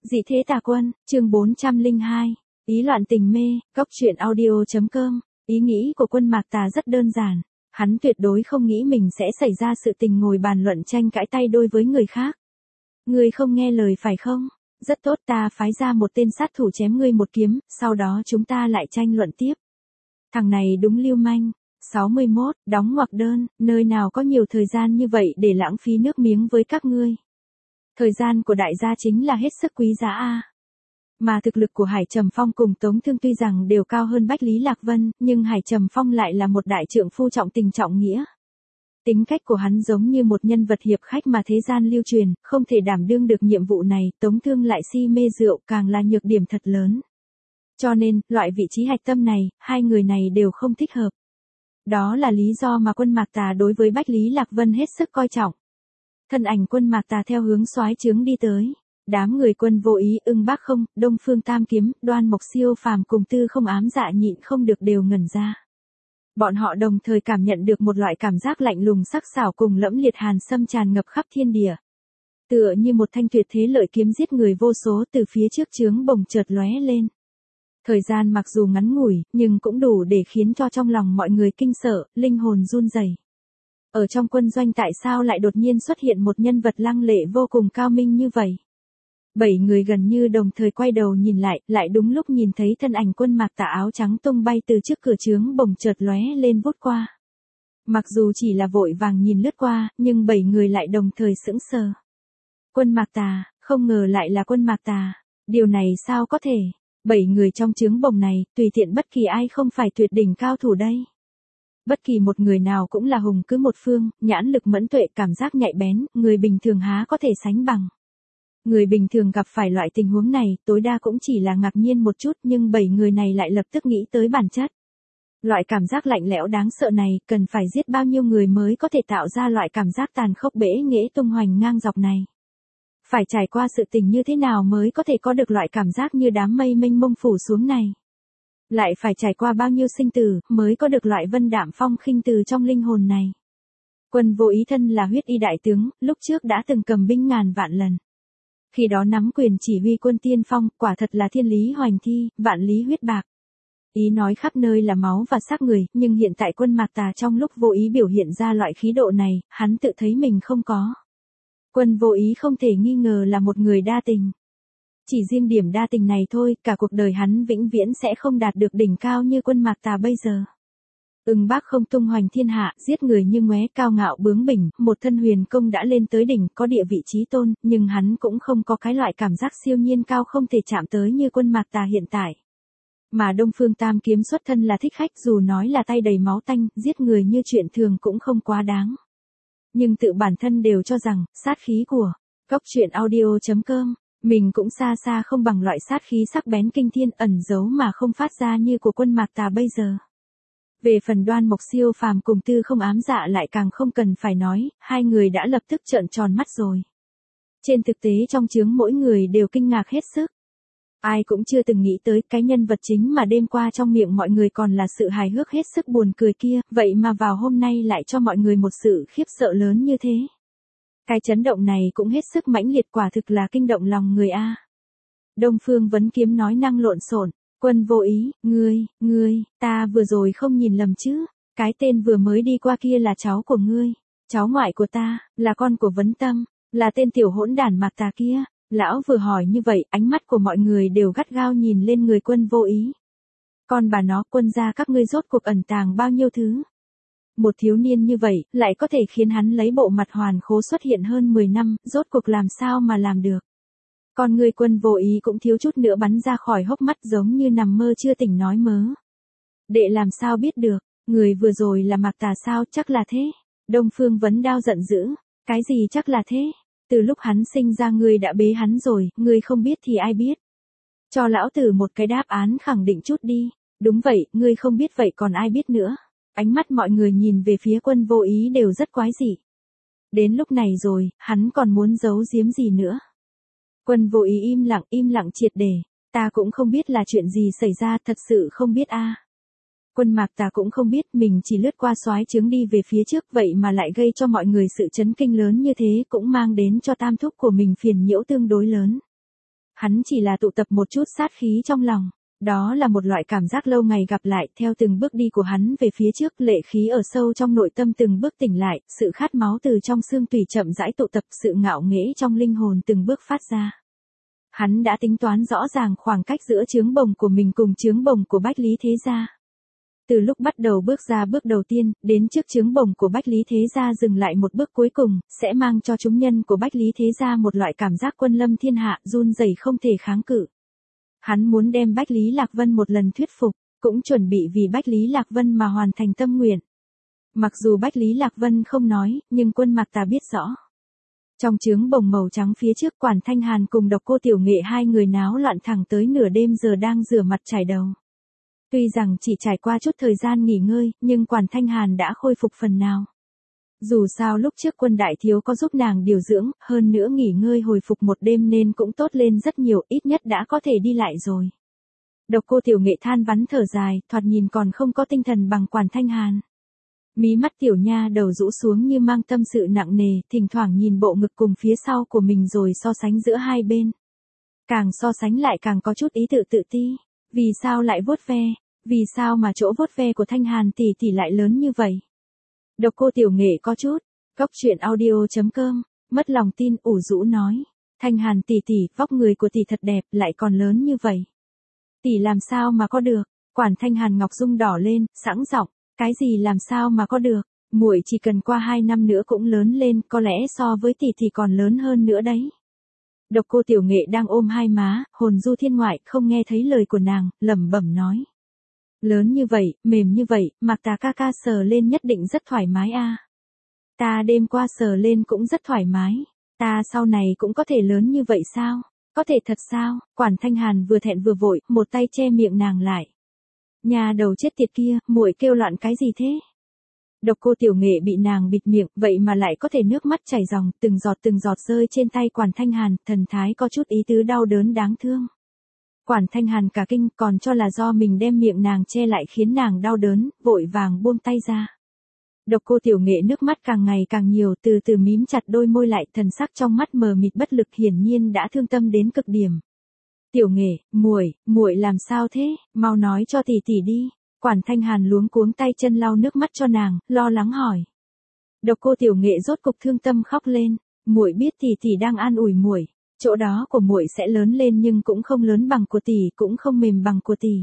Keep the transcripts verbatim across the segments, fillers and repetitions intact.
Dị thế tà quân, chương bốn trăm lẻ hai, ý loạn tình mê, góc truyện audio.com, ý nghĩ của Quân Mạc Tà rất đơn giản, hắn tuyệt đối không nghĩ mình sẽ xảy ra sự tình ngồi bàn luận tranh cãi tay đôi với người khác. Ngươi không nghe lời phải không? Rất tốt, ta phái ra một tên sát thủ chém ngươi một kiếm, sau đó chúng ta lại tranh luận tiếp. Thằng này đúng lưu manh. sáu mươi mốt, đóng ngoặc đơn, nơi nào có nhiều thời gian như vậy để lãng phí nước miếng với các ngươi. Thời gian của đại gia chính là hết sức quý giá a. Mà thực lực của Hải Trầm Phong cùng Tống Thương tuy rằng đều cao hơn Bách Lý Lạc Vân, nhưng Hải Trầm Phong lại là một đại trượng phu trọng tình trọng nghĩa. Tính cách của hắn giống như một nhân vật hiệp khách mà thế gian lưu truyền, không thể đảm đương được nhiệm vụ này, Tống Thương lại si mê rượu càng là nhược điểm thật lớn. Cho nên, loại vị trí hạch tâm này, hai người này đều không thích hợp. Đó là lý do mà Quân Mạc Tà đối với Bách Lý Lạc Vân hết sức coi trọng. Thân ảnh Quân Mạc Tà theo hướng soái trướng đi tới. Đám người Quân Vô Ý, Ưng Bác Không, Đông Phương Tam Kiếm, Đoan Mộc Siêu Phàm cùng Tư Không Ám Dạ nhịn không được đều ngẩn ra. Bọn họ đồng thời cảm nhận được một loại cảm giác lạnh lùng sắc sảo cùng lẫm liệt hàn xâm tràn ngập khắp thiên địa. Tựa như một thanh tuyệt thế lợi kiếm giết người vô số từ phía trước trướng bồng chợt lóe lên. Thời gian mặc dù ngắn ngủi, nhưng cũng đủ để khiến cho trong lòng mọi người kinh sợ, linh hồn run rẩy. Ở trong quân doanh tại sao lại đột nhiên xuất hiện một nhân vật lăng lệ vô cùng cao minh như vậy? Bảy người gần như đồng thời quay đầu nhìn lại, lại đúng lúc nhìn thấy thân ảnh Quân Mạc Tà áo trắng tung bay từ trước cửa trướng bồng chợt lóe lên vút qua. Mặc dù chỉ là vội vàng nhìn lướt qua, nhưng bảy người lại đồng thời sững sờ. Quân Mạc Tà, không ngờ lại là Quân Mạc Tà, điều này sao có thể? Bảy người trong trướng bồng này, tùy tiện bất kỳ ai không phải tuyệt đỉnh cao thủ đây. Bất kỳ một người nào cũng là hùng cứ một phương, nhãn lực mẫn tuệ, cảm giác nhạy bén, người bình thường há có thể sánh bằng. Người bình thường gặp phải loại tình huống này, tối đa cũng chỉ là ngạc nhiên một chút, nhưng bảy người này lại lập tức nghĩ tới bản chất. Loại cảm giác lạnh lẽo đáng sợ này, cần phải giết bao nhiêu người mới có thể tạo ra loại cảm giác tàn khốc bẽ nghễ tung hoành ngang dọc này. Phải trải qua sự tình như thế nào mới có thể có được loại cảm giác như đám mây mênh mông phủ xuống này. Lại phải trải qua bao nhiêu sinh tử, mới có được loại vân đạm phong khinh từ trong linh hồn này. Quân Vô Ý thân là huyết y đại tướng, lúc trước đã từng cầm binh ngàn vạn lần. Khi đó nắm quyền chỉ huy quân tiên phong, quả thật là thiên lý hoành thi, vạn lý huyết bạc. Ý nói khắp nơi là máu và xác người, nhưng hiện tại Quân Mạc Tà trong lúc Vô Ý biểu hiện ra loại khí độ này, hắn tự thấy mình không có. Quân Vô Ý không thể nghi ngờ là một người đa tình. Chỉ riêng điểm đa tình này thôi, cả cuộc đời hắn vĩnh viễn sẽ không đạt được đỉnh cao như Quân Mạc Tà bây giờ. Ưng Bác Không tung hoành thiên hạ, giết người như ngoé, cao ngạo bướng bỉnh, một thân huyền công đã lên tới đỉnh, có địa vị chí tôn, nhưng hắn cũng không có cái loại cảm giác siêu nhiên cao không thể chạm tới như Quân Mạc Tà hiện tại. Mà Đông Phương Tam Kiếm xuất thân là thích khách, dù nói là tay đầy máu tanh, giết người như chuyện thường cũng không quá đáng. Nhưng tự bản thân đều cho rằng, sát khí của góc truyện audio.com, mình cũng xa xa không bằng loại sát khí sắc bén kinh thiên ẩn giấu mà không phát ra như của Quân Mạc Tà bây giờ. Về phần Đoan Mộc Siêu Phàm cùng Tư Không Ám Dạ lại càng không cần phải nói, hai người đã lập tức trợn tròn mắt rồi. Trên thực tế trong trướng mỗi người đều kinh ngạc hết sức. Ai cũng chưa từng nghĩ tới cái nhân vật chính mà đêm qua trong miệng mọi người còn là sự hài hước hết sức buồn cười kia, vậy mà vào hôm nay lại cho mọi người một sự khiếp sợ lớn như thế. Cái chấn động này cũng hết sức mãnh liệt, quả thực là kinh động lòng người a. Đông Phương Vấn Kiếm nói năng lộn xộn. Quân Vô Ý, ngươi, ngươi, ta vừa rồi không nhìn lầm chứ, cái tên vừa mới đi qua kia là cháu của ngươi, cháu ngoại của ta, là con của Vấn Tâm, là tên tiểu hỗn đản Mạc Tà kia. Lão vừa hỏi như vậy, ánh mắt của mọi người đều gắt gao nhìn lên người Quân Vô Ý. Con bà nó, Quân gia các ngươi rốt cuộc ẩn tàng bao nhiêu thứ. Một thiếu niên như vậy, lại có thể khiến hắn lấy bộ mặt hoàn khố xuất hiện hơn mười năm, rốt cuộc làm sao mà làm được. Con người Quân Vô Ý cũng thiếu chút nữa bắn ra khỏi hốc mắt giống như nằm mơ chưa tỉnh nói mớ. Đệ làm sao biết được, người vừa rồi là Mạc Tà sao, chắc là thế. Đông Phương Vấn Đao giận dữ, cái gì chắc là thế, từ lúc hắn sinh ra ngươi đã bế hắn rồi, ngươi không biết thì ai biết. Cho lão tử một cái đáp án khẳng định chút đi, đúng vậy, ngươi không biết vậy còn ai biết nữa. Ánh mắt mọi người nhìn về phía Quân Vô Ý đều rất quái dị. Đến lúc này rồi, hắn còn muốn giấu giếm gì nữa. Quân Vô Ý im lặng, im lặng triệt để, ta cũng không biết là chuyện gì xảy ra, thật sự không biết a. Quân Mạc Tà cũng không biết, mình chỉ lướt qua soái trướng đi về phía trước vậy mà lại gây cho mọi người sự chấn kinh lớn như thế, cũng mang đến cho tam thúc của mình phiền nhiễu tương đối lớn. Hắn chỉ là tụ tập một chút sát khí trong lòng. Đó là một loại cảm giác lâu ngày gặp lại, theo từng bước đi của hắn về phía trước, lệ khí ở sâu trong nội tâm từng bước tỉnh lại, sự khát máu từ trong xương tủy chậm rãi tụ tập, sự ngạo nghễ trong linh hồn từng bước phát ra. Hắn đã tính toán rõ ràng khoảng cách giữa chướng bồng của mình cùng chướng bồng của Bách Lý Thế Gia. Từ lúc bắt đầu bước ra bước đầu tiên, đến trước chướng bồng của Bách Lý Thế Gia dừng lại một bước cuối cùng, sẽ mang cho chúng nhân của Bách Lý Thế Gia một loại cảm giác quân lâm thiên hạ, run rẩy không thể kháng cự. Hắn muốn đem Bách Lý Lạc Vân một lần thuyết phục, cũng chuẩn bị vì Bách Lý Lạc Vân mà hoàn thành tâm nguyện. Mặc dù Bách Lý Lạc Vân không nói, nhưng Quân Mạc Tà biết rõ. Trong chướng bồng màu trắng phía trước, Quản Thanh Hàn cùng Độc Cô Tiểu Nghệ hai người náo loạn thẳng tới nửa đêm giờ đang rửa mặt chải đầu. Tuy rằng chỉ trải qua chút thời gian nghỉ ngơi, nhưng Quản Thanh Hàn đã khôi phục phần nào. Dù sao lúc trước Quân đại thiếu có giúp nàng điều dưỡng, hơn nữa nghỉ ngơi hồi phục một đêm nên cũng tốt lên rất nhiều, ít nhất đã có thể đi lại rồi. Độc Cô Tiểu Nghệ than vắn thở dài, thoạt nhìn còn không có tinh thần bằng Quản Thanh Hàn. Mí mắt tiểu nha đầu rũ xuống như mang tâm sự nặng nề, thỉnh thoảng nhìn bộ ngực cùng phía sau của mình rồi so sánh giữa hai bên. Càng so sánh lại càng có chút ý tự tự ti. Vì sao lại vuốt ve? Vì sao mà chỗ vuốt ve của Thanh Hàn tỷ tỷ lại lớn như vậy? Độc Cô Tiểu Nghệ có chút. Cốc truyện audio chấm com, mất lòng tin, ủ rũ nói. Thanh Hàn tỷ tỷ, vóc người của tỷ thật đẹp, lại còn lớn như vậy. Tỷ làm sao mà có được? Quản Thanh Hàn ngọc dung đỏ lên, sẵn giọng. Cái gì làm sao mà có được? Muội chỉ cần qua hai năm nữa cũng lớn lên, có lẽ so với tỷ thì còn lớn hơn nữa đấy. Độc Cô Tiểu Nghệ đang ôm hai má, hồn du thiên ngoại, không nghe thấy lời của nàng, lẩm bẩm nói. Lớn như vậy, mềm như vậy, Mạc Tà ca ca sờ lên nhất định rất thoải mái a. À. Ta đêm qua sờ lên cũng rất thoải mái. Ta sau này cũng có thể lớn như vậy sao? Có thể thật sao? Quản Thanh Hàn vừa thẹn vừa vội, một tay che miệng nàng lại. Nhà đầu chết tiệt kia, muội kêu loạn cái gì thế? Độc Cô Tiểu Nghệ bị nàng bịt miệng, vậy mà lại có thể nước mắt chảy ròng, từng giọt từng giọt rơi trên tay Quản Thanh Hàn, thần thái có chút ý tứ đau đớn đáng thương. Quản Thanh Hàn cả kinh, còn cho là do mình đem miệng nàng che lại khiến nàng đau đớn, vội vàng buông tay ra. Độc Cô Tiểu Nghệ nước mắt càng ngày càng nhiều, từ từ mím chặt đôi môi lại, thần sắc trong mắt mờ mịt bất lực, hiển nhiên đã thương tâm đến cực điểm. Tiểu Nghệ, muội, muội làm sao thế, mau nói cho tỷ tỷ đi. Quản Thanh Hàn luống cuống tay chân lau nước mắt cho nàng, lo lắng hỏi. Độc Cô Tiểu Nghệ rốt cục thương tâm khóc lên, muội biết tỷ tỷ đang an ủi muội, chỗ đó của muội sẽ lớn lên nhưng cũng không lớn bằng của tỷ, cũng không mềm bằng của tỷ.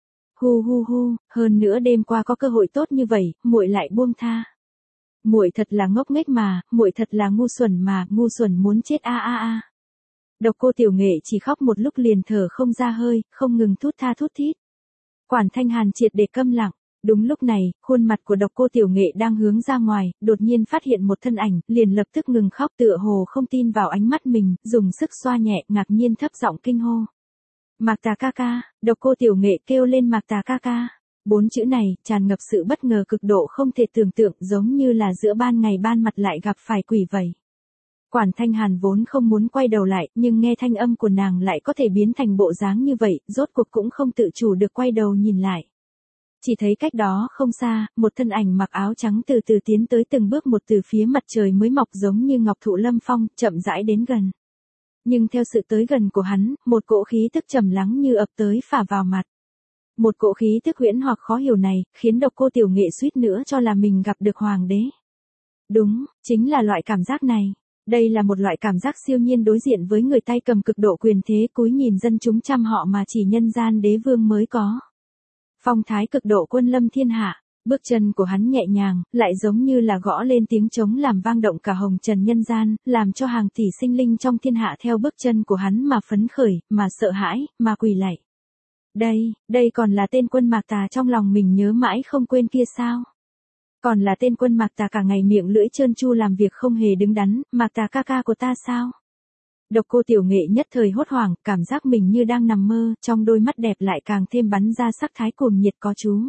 Hu hu hu, hơn nữa đêm qua có cơ hội tốt như vậy, muội lại buông tha. Muội thật là ngốc nghếch mà, muội thật là ngu xuẩn mà, ngu xuẩn muốn chết a a a. Độc Cô Tiểu Nghệ chỉ khóc một lúc liền thở không ra hơi, không ngừng thút tha thút thít. Quản Thanh Hàn triệt để câm lặng. Đúng lúc này, khuôn mặt của Độc Cô Tiểu Nghệ đang hướng ra ngoài, đột nhiên phát hiện một thân ảnh, liền lập tức ngừng khóc, tựa hồ không tin vào ánh mắt mình, dùng sức xoa nhẹ, ngạc nhiên thấp giọng kinh hô. Mạc Tà ca ca. Độc Cô Tiểu Nghệ kêu lên Mạc Tà ca ca. Bốn chữ này, tràn ngập sự bất ngờ cực độ không thể tưởng tượng, giống như là giữa ban ngày ban mặt lại gặp phải quỷ vậy. Quản Thanh Hàn vốn không muốn quay đầu lại, nhưng nghe thanh âm của nàng lại có thể biến thành bộ dáng như vậy, rốt cuộc cũng không tự chủ được quay đầu nhìn lại. Chỉ thấy cách đó không xa, một thân ảnh mặc áo trắng từ từ tiến tới từng bước một từ phía mặt trời mới mọc giống như ngọc thụ lâm phong, chậm rãi đến gần. Nhưng theo sự tới gần của hắn, một cỗ khí tức trầm lắng như ập tới phả vào mặt. Một cỗ khí tức huyễn hoặc khó hiểu này, khiến Độc Cô Tiểu Nghệ suýt nữa cho là mình gặp được hoàng đế. Đúng, chính là loại cảm giác này. Đây là một loại cảm giác siêu nhiên đối diện với người tay cầm cực độ quyền thế, cúi nhìn dân chúng trăm họ mà chỉ nhân gian đế vương mới có. Phong thái cực độ quân lâm thiên hạ, bước chân của hắn nhẹ nhàng, lại giống như là gõ lên tiếng trống làm vang động cả hồng trần nhân gian, làm cho hàng tỷ sinh linh trong thiên hạ theo bước chân của hắn mà phấn khởi, mà sợ hãi, mà quỳ lạy. Đây, đây còn là tên Quân Mạc Tà trong lòng mình nhớ mãi không quên kia sao? Còn là tên Quân Mạc Tà cả ngày miệng lưỡi trơn tru làm việc không hề đứng đắn, Mạc Tà ca ca của ta sao? Độc Cô Tiểu Nghệ nhất thời hốt hoảng, cảm giác mình như đang nằm mơ, trong đôi mắt đẹp lại càng thêm bắn ra sắc thái cuồng nhiệt có chú.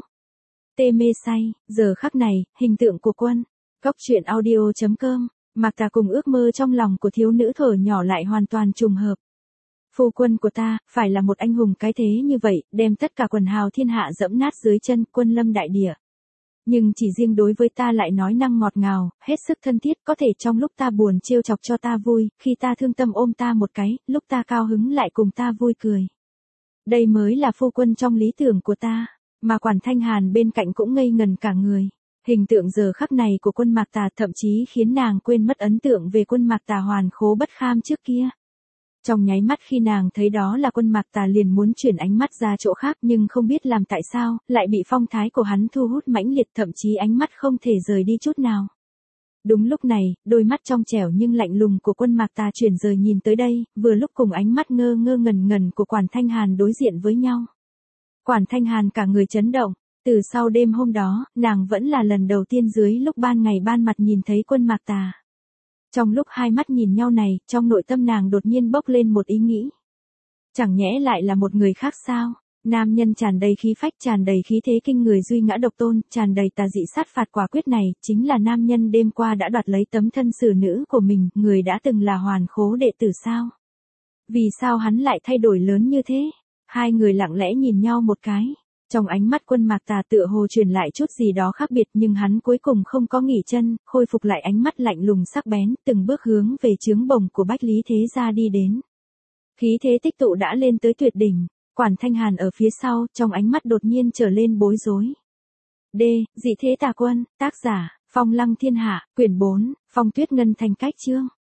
Tê mê say, giờ khắc này, hình tượng của Quân. Cốc truyện audio chấm com, Mạc Tà cùng ước mơ trong lòng của thiếu nữ thở nhỏ lại hoàn toàn trùng hợp. Phu quân của ta, phải là một anh hùng cái thế như vậy, đem tất cả quần hào thiên hạ dẫm nát dưới chân, quân lâm đại địa. Nhưng chỉ riêng đối với ta lại nói năng ngọt ngào, hết sức thân thiết, có thể trong lúc ta buồn trêu chọc cho ta vui, khi ta thương tâm ôm ta một cái, lúc ta cao hứng lại cùng ta vui cười. Đây mới là phu quân trong lý tưởng của ta, mà Quản Thanh Hàn bên cạnh cũng ngây ngần cả người. Hình tượng giờ khắc này của Quân Mạc Tà thậm chí khiến nàng quên mất ấn tượng về Quân Mạc Tà hoàn khố bất kham trước kia. Trong nháy mắt khi nàng thấy đó là Quân Mạc Tà liền muốn chuyển ánh mắt ra chỗ khác, nhưng không biết làm tại sao, lại bị phong thái của hắn thu hút mãnh liệt, thậm chí ánh mắt không thể rời đi chút nào. Đúng lúc này, đôi mắt trong trẻo nhưng lạnh lùng của Quân Mạc Tà chuyển rời nhìn tới đây, vừa lúc cùng ánh mắt ngơ ngơ ngẩn ngẩn của Quản Thanh Hàn đối diện với nhau. Quản Thanh Hàn cả người chấn động, từ sau đêm hôm đó, nàng vẫn là lần đầu tiên dưới lúc ban ngày ban mặt nhìn thấy Quân Mạc Tà. Trong lúc hai mắt nhìn nhau này, trong nội tâm nàng đột nhiên bốc lên một ý nghĩ. Chẳng nhẽ lại là một người khác sao? Nam nhân tràn đầy khí phách, tràn đầy khí thế kinh người duy ngã độc tôn, tràn đầy tà dị sát phạt quả quyết này, chính là nam nhân đêm qua đã đoạt lấy tấm thân xử nữ của mình, người đã từng là hoàn khố đệ tử sao? Vì sao hắn lại thay đổi lớn như thế? Hai người lặng lẽ nhìn nhau một cái. Trong ánh mắt Quân Mạc Tà tựa hồ truyền lại chút gì đó khác biệt, nhưng hắn cuối cùng không có nghỉ chân, khôi phục lại ánh mắt lạnh lùng sắc bén, từng bước hướng về chướng bồng của Bách Lý Thế Gia đi đến. Khí thế tích tụ đã lên tới tuyệt đỉnh, Quản Thanh Hàn ở phía sau, trong ánh mắt đột nhiên trở lên bối rối. D. Dị thế tà quân, tác giả, Phong Lăng Thiên Hạ, quyển bốn, Phong Tuyết Ngân Thành cách chương.